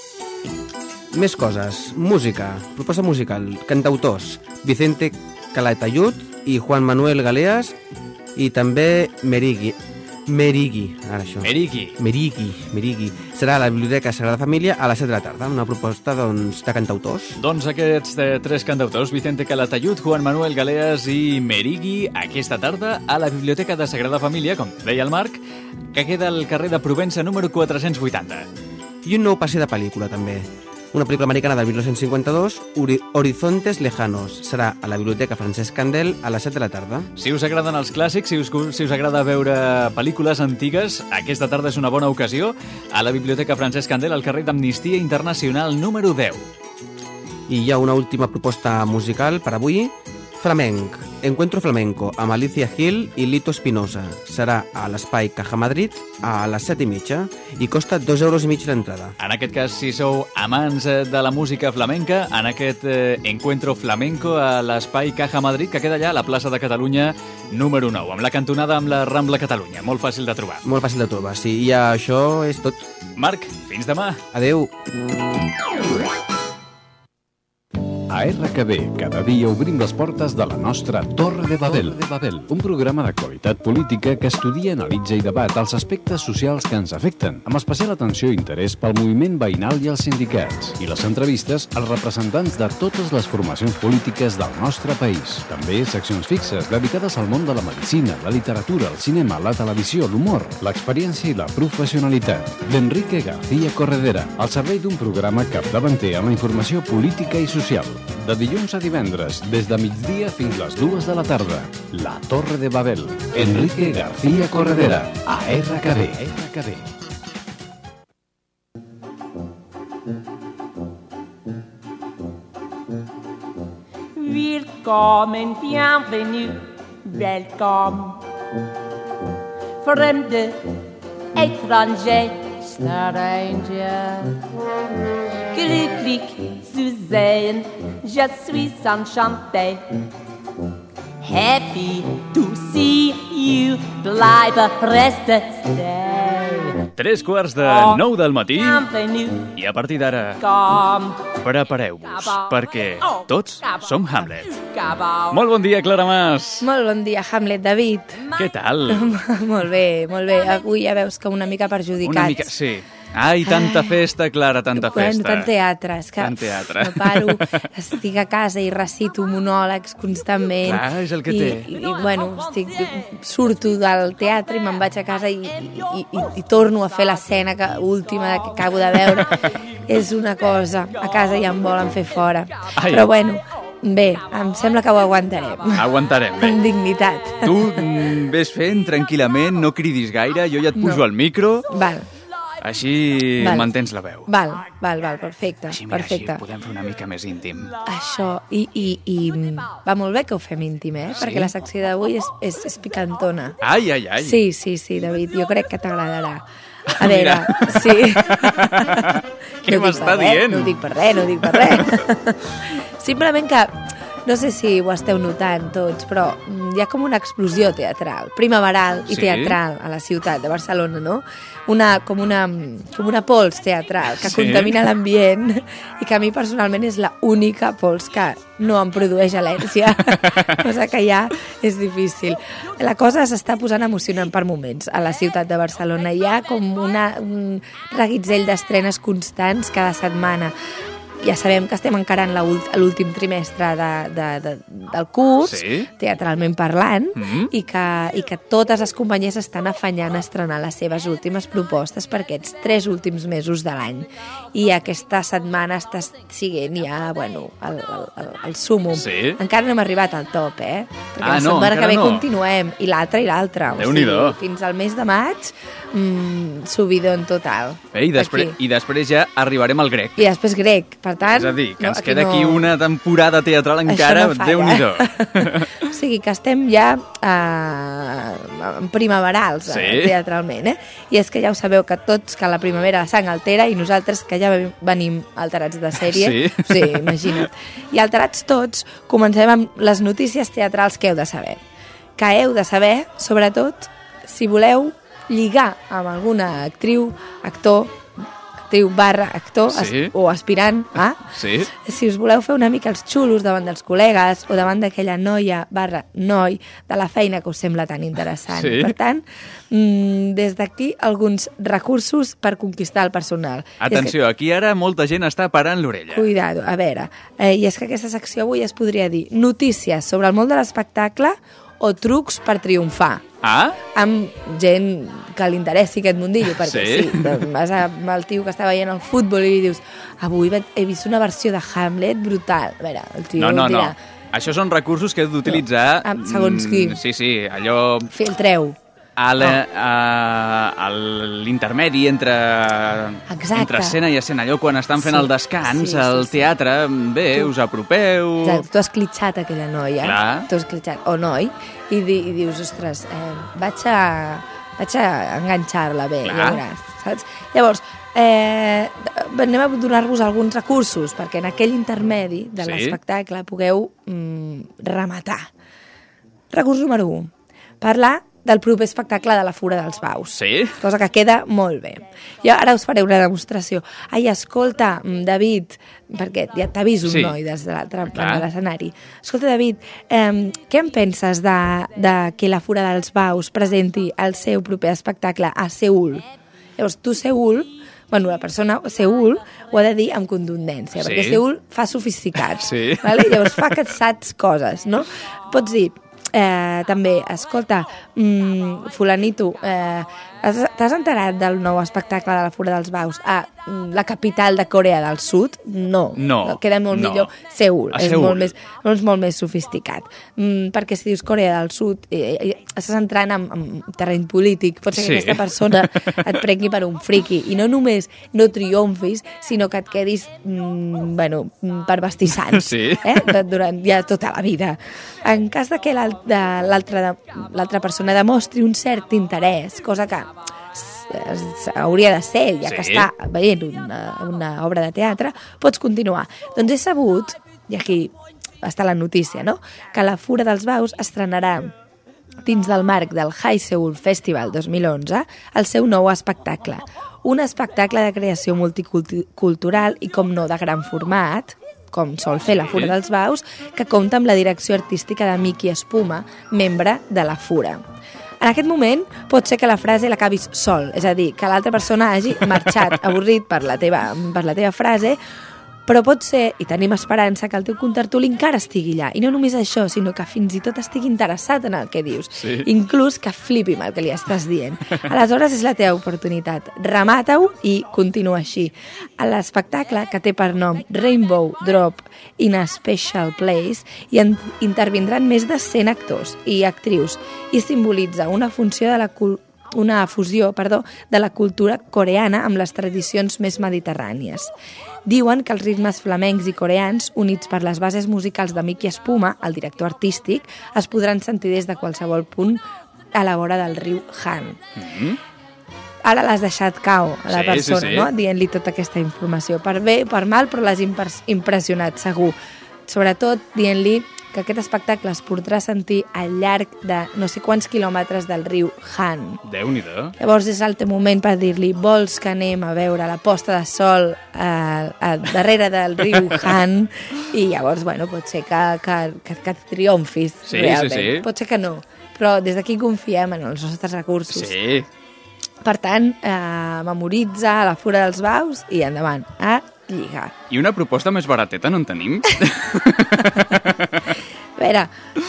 Més coses. Música. Proposta musical. Cantautors. Vicente Calatayud i Juan Manuel Galeas i també Merigui. Ara això. Merigui. Serà a la Biblioteca Sagrada Família a les 7 de la tarda. Una proposta, de cantautors. Doncs aquests 3 cantautors, Vicente Calatayud, Juan Manuel Galeas i Merigui, aquesta tarda a la Biblioteca de Sagrada Família, com deia el Marc, que queda al carrer de Provença número 480. I un nou passe de pel·lícula, també. Una pel·lícula americana del 1952, Horizontes Lejanos. Serà a la Biblioteca Francesc Candel a les 7 de la tarda. Si us agraden els clàssics, si us agrada veure pel·lícules antigues, aquesta tarda és una bona ocasió a la Biblioteca Francesc Candel, al carrer d'Amnistia Internacional número 10. I hi ha una última proposta musical per avui. Flamenc. Encuentro Flamenco amb Alicia Gil i Lito Espinosa. Serà a l'Espai Caja Madrid a les 7:30 i costa 2,5 euros l'entrada. En aquest cas, si sou amants de la música flamenca, en aquest Encuentro Flamenco a l'Espai Caja Madrid, que queda allà a la plaça de Catalunya número 9, amb la cantonada amb la Rambla Catalunya. Molt fàcil de trobar. Molt fàcil de trobar, sí. I això és tot. Marc, fins demà. Adeu. A RKB, cada dia obrim les portes de la nostra Torre de Babel. Un programa d'actualitat política que estudia, analitza i debat els aspectes socials que ens afecten, amb especial atenció i interès pel moviment veïnal i els sindicats, i les entrevistes als representants de totes les formacions polítiques del nostre país. També seccions fixes dedicades al món de la medicina, la literatura, el cinema, la televisió, l'humor, l'experiència i la professionalitat. D'Enrique García Corredera, al servei d'un programa capdavanter en la informació política i social. De dilluns a divendres, des de migdia fins les 2 de la tarda. La Torre de Babel. Enrique García Corredera, a RKB. Willkommen, bienvenue, welcome. Fremde, étranger, stranger. Glücklich zu sehen, je suis enchanté. Happy to see you, bleibe, reste, stay. 3:45 del matí i a partir d'ara prepareu-vos perquè tots som Hamlet. Molt bon dia, Clara Mas. Molt bon dia, Hamlet, David. Què tal? Molt bé, molt bé. Avui ja veus que una mica perjudicats. Una mica, sí. Ai, tanta festa, Clara, tanta festa. Tant teatre, és que tant teatre. no paro, estic a casa i recito monòlegs constantment. Clar, és el que té. Surto del teatre i me'n vaig a casa i torno a fer l'escena última que acabo de veure. És una cosa, a casa ja em volen fer fora. Ai. Però bueno, Bé, em sembla que ho aguantarem. Aguantarem, bé. Amb dignitat. Tu ves fent tranquil·lament, no cridis gaire, jo ja et pujo al micro. Val. Així mantens la veu. Val, perfecte. Així, mira, perfecte. així podem fer una mica més íntim. Això, i va molt bé que ho fem íntim, Sí? Perquè la secció d'avui és picantona. Ai. Sí, David, jo crec que t'agradarà. A veure, sí. Què m'està dient? No ho dic per res. Simplement que, no sé si ho esteu notant tots, però hi ha com una explosió teatral, primaveral i teatral a la ciutat de Barcelona, no? Com una pols teatral que contamina l'ambient i que a mi personalment és l'única pols que no em produeix al·lèrgia, cosa que ja és difícil. La cosa s'està posant emocionant per moments a la ciutat de Barcelona. Hi ha com un reguitzell d'estrenes constants cada setmana. Ja sabem que estem encarant l'últim trimestre del curs, teatralment parlant, i que totes les companyies estan afanyant a estrenar les seves últimes propostes per aquests 3 últims mesos de l'any. I aquesta setmana està siguent ja, el súmum. Sí? Encara no hem arribat al top, Perquè la no, setmana que ve no. continuem, i l'altra. Déu-n'hi-do. Fins al mes de maig, subidon total. I després ja arribarem al grec. I després grec, per tant... És a dir, que ens queda aquí una temporada teatral encara, Déu-n'hi-do. O sigui, que estem ja primaverals teatralment, I és que ja ho sabeu que que la primavera la sang altera i nosaltres que ja venim alterats de sèrie. Sí, imagina't. I alterats tots, comencem amb les notícies teatrals que heu de saber. Que heu de saber, sobretot, si voleu lligar amb alguna actriu, actor o aspirant si us voleu fer una mica els xulos davant dels col·legues o davant d'aquella noia/noi de la feina que us sembla tan interessant. Per tant, des d'aquí alguns recursos per conquistar el personal. Atenció, aquí ara molta gent està parant l'orella. Cuidado, a veure, i és que aquesta secció avui es podria dir notícies sobre el món de l'espectacle o trucs per triomfar. Amb gent que li interessi aquest mundillo, perquè vas amb el tio que està veient el futbol i li dius avui he vist una versió de Hamlet brutal. A veure, el tio dirà... Això són recursos que heu d'utilitzar... Segons qui. Sí, allò... Filtreu. A l'intermedi entre escena i escena, allò quan estan fent el descans al teatre, bé, us apropeu... Exacte, tu has clitxat aquella noia, tu has clitxat, o noi, i dius, ostres, vaig a enganxar-la bé, ja veuràs, saps? Llavors, anem a donar-vos alguns recursos perquè en aquell intermedi de l'espectacle pugueu rematar. Recurs número 1, parlar del proper espectacle de la Fura dels Baus. Cosa que queda molt bé. Jo ara us faré una demostració. Ai, escolta, David, perquè ja t'aviso un noi des de l'altre plan de l'escenari. Escolta, David, què en penses de que la Fura dels Baus presenti el seu proper espectacle a Seül? Llavors, tu Seül, la persona Seül ho ha de dir amb contundència, perquè Seül fa sofisticat. Llavors fa que et saps coses, no? Pots dir... també, escolta, fulanito, t'has enterat del nou espectacle de la Fura dels Baus a la capital de Corea del Sud? No. Queda molt millor Seül. És molt més sofisticat. Perquè si dius Corea del Sud estàs entrant en terreny polític. Pot ser que aquesta persona et prengui per un friqui i no només no triomfis, sinó que et quedis per bastissants durant ja tota la vida. En cas de que l'altra persona demostri un cert interès, cosa que hauria de ser, ja que està veient una obra de teatre, pots continuar. Doncs he sabut, i aquí està la notícia, no?, que la Fura dels Baus estrenarà dins del marc del High Seoul Festival 2011 el seu nou espectacle. Un espectacle de creació multicultural i, com no, de gran format, com sol fer la Fura dels Baus, que compta amb la direcció artística de Miki Espuma, membre de la Fura. En aquest moment pot ser que la frase l'acabis sol, és a dir, que l'altra persona hagi marxat avorrit per la teva frase, Però pot ser, i tenim esperança, que el teu contertuli encara estigui allà. I no només això, sinó que fins i tot estigui interessat en el que dius. Sí. Inclús que flipi amb el que li estàs dient. Aleshores és la teva oportunitat. Remata-ho i continua així. A l'espectacle, que té per nom Rainbow Drop in a Special Place, hi intervindran més de 100 actors i actrius i simbolitza una fusió de la cultura coreana amb les tradicions més mediterrànies. Diuen que els ritmes flamencs i coreans, units per les bases musicals de Miki Espuma, el director artístic, es podran sentir des de qualsevol punt a la vora del riu Han. Ara l'has deixat cau a la persona, sí. no? Dient-li tota aquesta informació. Per bé, per mal, però l'has impressionat, segur. Sobretot dient-li que aquest espectacle es podrà sentir al llarg de no sé quants quilòmetres del riu Han. Déu-n'hi-do. Llavors és el teu moment per dir-li: vols que anem a veure la posta de sol darrere del riu Han? I llavors, bueno, pot ser que triomfis, realment. Sí. Pot ser que no, però des d'aquí confiem en els nostres recursos. Sí. Per tant, memoritza la Fura dels Baus i endavant, a lligar. I una proposta més barateta no en tenim? A veure,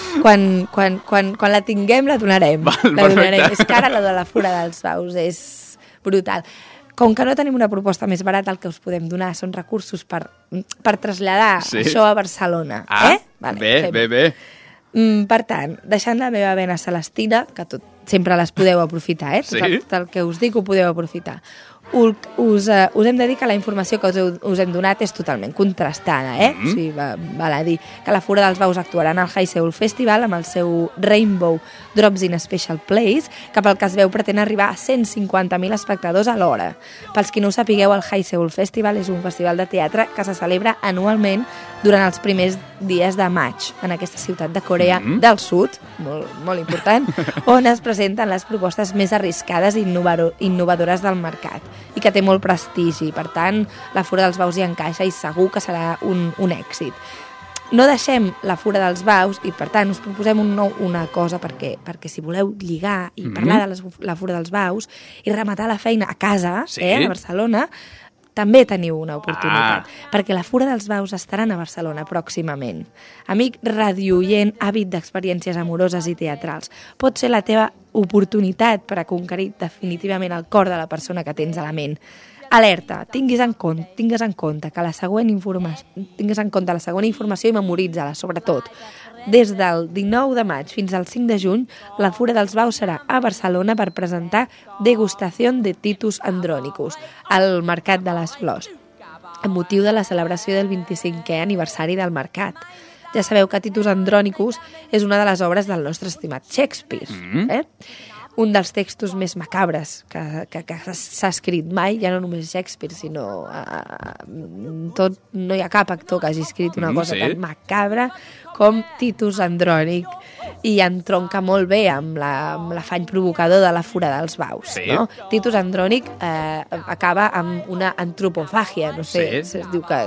quan la tinguem la donarem. La donarem. És que ara la de la Fura dels Baus és brutal. Com que no tenim una proposta més barata, el que us podem donar són recursos per traslladar això a Barcelona. Vale, bé. Per tant, deixant la meva vena celestina, que sempre les podeu aprofitar, tot el que us dic ho podeu aprofitar. Us hem de dir que la informació que us hem donat és totalment contrastada, O sigui, val a dir que la Fura dels Baus actuaran al High Seoul Festival amb el seu Rainbow Drops in a Special Place, que pel que es veu pretén arribar a 150.000 espectadors a l'hora. Pels qui no ho sapigueu, el High Seoul Festival és un festival de teatre que se celebra anualment durant els primers dies de maig en aquesta ciutat de Corea del Sud, molt important, on es presenten les propostes més arriscades i innovadores del mercat i que té molt prestigi. Per tant, la Fura dels Baus hi encaixa i segur que serà un èxit. No deixem la Fura dels Baus i, per tant, us proposem una cosa perquè si voleu lligar i parlar de la Fura dels Baus i rematar la feina a casa, a Barcelona, també teniu una oportunitat, perquè la Fura dels Baus estaran a Barcelona pròximament. Amic radioient àvid d'experiències amoroses i teatrals, pot ser la teva oportunitat per a conquerir definitivament el cor de la persona que tens a la ment. Alerta, tingues en compte que la següent informació i memoritza-la, sobretot. Des del 19 de maig fins al 5 de juny, la Fura dels Baus serà a Barcelona per presentar Degustació de Titus Andronicus, al Mercat de les Flors, amb motiu de la celebració del 25è aniversari del Mercat. Ja sabeu que Titus Andronicus és una de les obres del nostre estimat Shakespeare. Un dels textos més macabres que s'ha escrit mai, ja no només Shakespeare, sinó no hi ha cap actor que hagi escrit una cosa tan macabra com Titus Andrònic, i entronca molt bé amb l'afany provocador de la Fura dels Baus. No? Titus Andrònic acaba amb una antropofàgia, no sé, es diu que...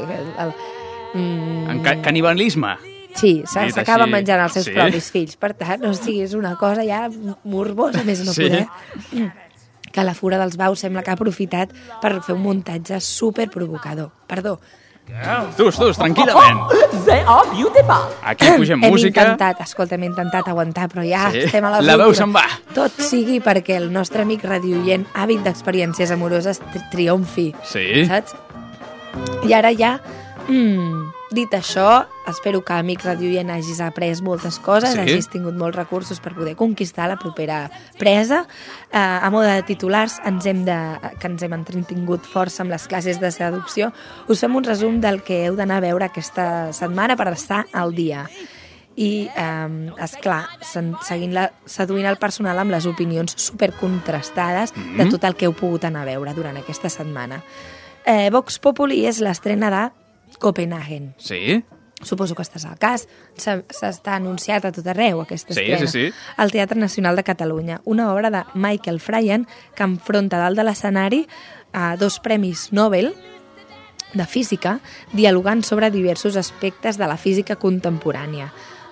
Canibalisme. Sí, s'acaba menjant els seus propis fills. Per tant, o sigui, és una cosa ja morbosa, més no poder. Que la Fura dels Baus sembla que ha aprofitat per fer un muntatge superprovocador. Perdó. Tu, tranquil·lament. Aquí pugem música. Hem intentat aguantar, però ja estem a les la veu se'n va. Tot sigui perquè el nostre amic radioient àvid d'experiències amoroses triomfi. Saps? I ara ja... dit això, espero que, amic radioient, hagis après moltes coses, hagis tingut molts recursos per poder conquistar la propera presa. A mode de titulars, que ens hem entretingut força amb les classes de seducció, us fem un resum del que heu d'anar a veure aquesta setmana per estar al dia. I, esclar, seduint el personal amb les opinions supercontrastades de tot el que heu pogut anar a veure durant aquesta setmana. Vox Populi és l'estrena de Copenhagen. Sí? Suposo que estàs al cas. S'està anunciat a tot arreu, aquesta estrena. Sí. Al Teatre Nacional de Catalunya. Una obra de Michael Frayan que enfronta dalt de l'escenari a 2 premis Nobel de física dialogant sobre diversos aspectes de la física contemporània.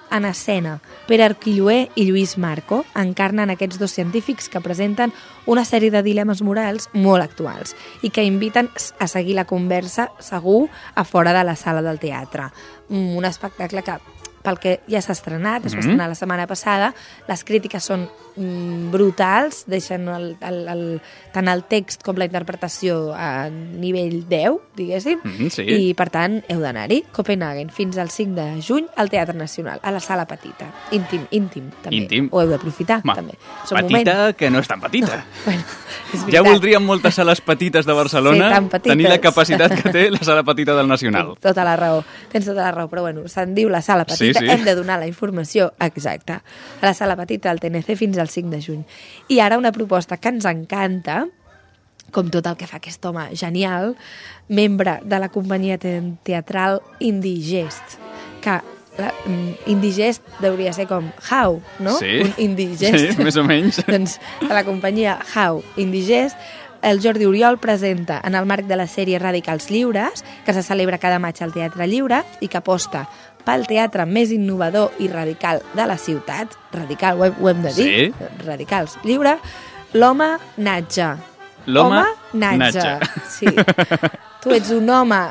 en escena. Pere Arquilloé i Lluís Marco encarnen aquests dos científics que presenten una sèrie de dilemes morals molt actuals i que inviten a seguir la conversa segur a fora de la sala del teatre. Un espectacle que, pel que ja s'ha estrenat, es va estrenar la setmana passada, les crítiques són brutals, deixen tant el text com la interpretació a nivell 10, diguéssim, i per tant heu d'anar-hi. Copenhagen, fins al 5 de juny al Teatre Nacional, a la sala petita. Íntim, també. Ho heu d'aprofitar, també. Petita, que no és tan petita. Ja voldríem moltes sales petites de Barcelona tenir la capacitat que té la sala petita del Nacional. Tens tota la raó, però bueno, se'n diu la sala petita, hem de donar la informació exacta. A la sala petita del TNC fins al 5 de juny. I ara una proposta que ens encanta, com tot el que fa aquest home genial, membre de la companyia teatral Indigest, que Indigest hauria ser com How, no? Sí, un Indigest. Sí, més o menys. Doncs de la companyia How Indigest, el Jordi Oriol presenta en el marc de la sèrie Radicals Lliures, que se celebra cada maig al Teatre Lliure i que aposta pel teatre més innovador i radical de la ciutat, radical, ho hem de dir, Radicals Lliure, l'home natja. L'home natja. Sí. Tu ets un home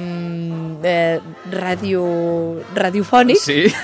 radiofònic,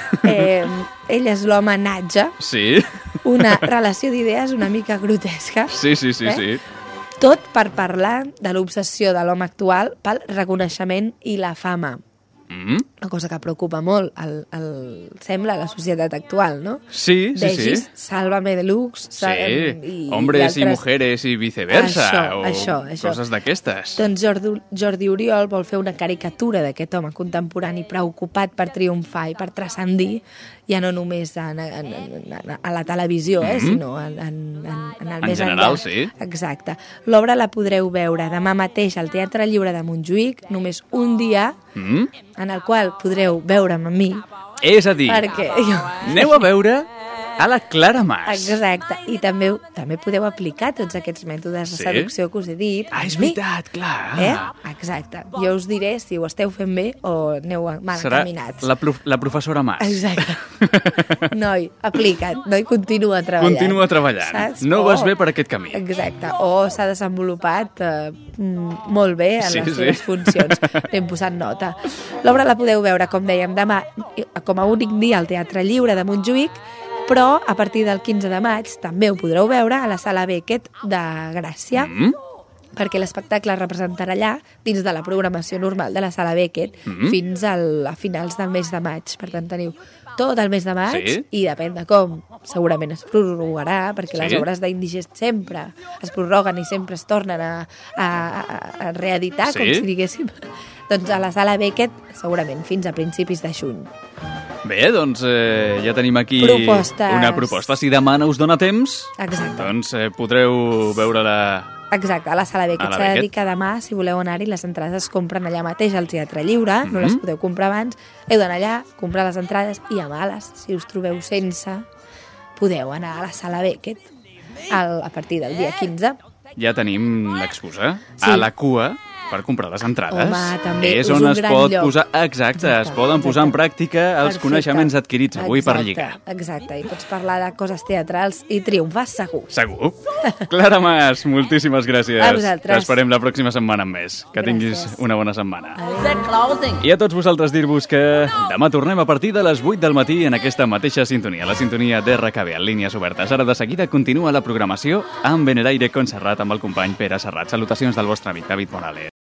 ell és l'home natja, una relació d'idees una mica grotesca. Sí. Tot per parlar de l'obsessió de l'home actual pel reconeixement i la fama. Una cosa que preocupa molt, sembla, la societat actual, no? Sí. Vegis, Sálvame Deluxe... Sí, hombres i mujeres i viceversa, això. Coses d'aquestes. Doncs Jordi Oriol vol fer una caricatura d'aquest home contemporani preocupat per triomfar i per transcendir, ja no només a la televisió, sinó en el més general, enllà. sí. Exacte. L'obra la podreu veure demà mateix al Teatre Lliure de Montjuïc, només un dia, en el qual podreu veure'm a mi. És a dir, aneu a veure a la Clara Mas. Exacte, i també podeu aplicar tots aquests mètodes de seducció que us he dit. És veritat, clar. Exacte, jo us diré si ho esteu fent bé o aneu mal encaminats. Serà la professora Mas. Exacte. Noi, aplica't, noi, continua treballant. Continua treballant. Saps? No vas bé per aquest camí. Exacte, o s'ha desenvolupat molt bé en les seves funcions. N'hem posat nota. L'obra la podeu veure, com dèiem, demà, com a únic dia al Teatre Lliure de Montjuïc, però a partir del 15 de maig també ho podreu veure a la Sala Beckett de Gràcia, perquè l'espectacle es representarà allà dins de la programació normal de la Sala Beckett fins a finals del mes de maig. Per tant, teniu tot el mes de maig i depèn de com. Segurament es prorrogarà, perquè les obres d'Indigest sempre es prorroguen i sempre es tornen a reeditar, com si diguéssim. Doncs a la Sala Beckett segurament fins a principis de juny. Bé, doncs ja tenim aquí una proposta. Si demà no us dona temps, doncs podreu veure-la... Exacte, a la Sala Beckett. S'ha de dir que demà, si voleu anar-hi, les entrades es compren allà mateix al Teatre Lliure, no les podeu comprar abans, heu d'anar allà, comprar les entrades i amar-les. Si us trobeu sense, podeu anar a la Sala Beckett a partir del dia 15. Ja tenim l'excusa. A la cua, per comprar les entrades. Home, també és on es pot posar... Exacte, es poden posar en pràctica els coneixements adquirits avui per lligar. Exacte, i pots parlar de coses teatrals i triomfar segur. Segur. Clara Mas, moltíssimes gràcies. A vosaltres. T'esperem la pròxima setmana amb més. Que tinguis una bona setmana. I a tots vosaltres dir-vos que demà tornem a partir de les 8 del matí en aquesta mateixa sintonia, la sintonia d'RKB en línies obertes. Ara de seguida continua la programació amb Beneraire Conserrat amb el company Pere Serrat. Salutacions del vostre amic David Morales.